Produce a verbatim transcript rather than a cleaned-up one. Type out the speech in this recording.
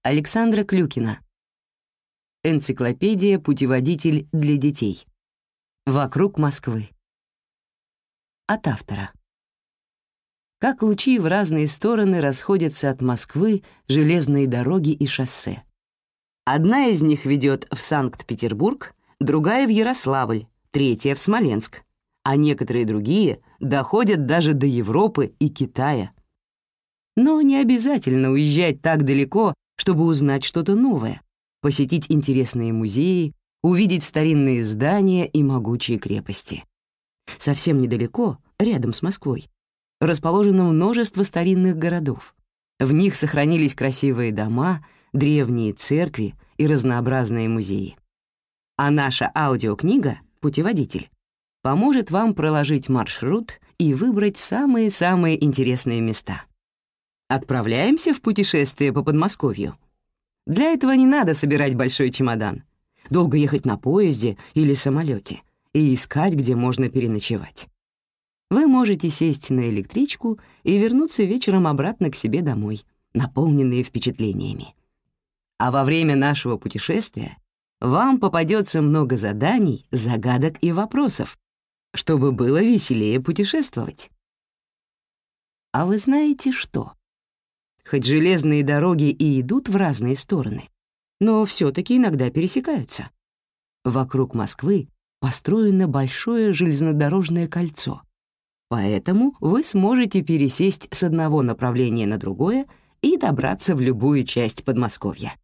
Александра Клюкина. Энциклопедия-путеводитель для детей. «Вокруг Москвы». От автора. Как лучи в разные стороны расходятся от Москвы железные дороги и шоссе. Одна из них ведет в Санкт-Петербург, другая — в Ярославль, третья — в Смоленск, а некоторые другие доходят даже до Европы и Китая. Но не обязательно уезжать так далеко, чтобы узнать что-то новое, посетить интересные музеи, увидеть старинные здания и могучие крепости. Совсем недалеко, рядом с Москвой, расположено множество старинных городов. В них сохранились красивые дома, древние церкви и разнообразные музеи. А наша аудиокнига «Путеводитель» поможет вам проложить маршрут и выбрать самые-самые интересные места. Отправляемся в путешествие по Подмосковью. Для этого не надо собирать большой чемодан, долго ехать на поезде или самолете и искать, где можно переночевать. Вы можете сесть на электричку и вернуться вечером обратно к себе домой, наполненные впечатлениями. А во время нашего путешествия вам попадется много заданий, загадок и вопросов, чтобы было веселее путешествовать. А вы знаете что? Хоть железные дороги и идут в разные стороны, но все-таки иногда пересекаются. Вокруг Москвы построено большое железнодорожное кольцо, поэтому вы сможете пересесть с одного направления на другое и добраться в любую часть Подмосковья.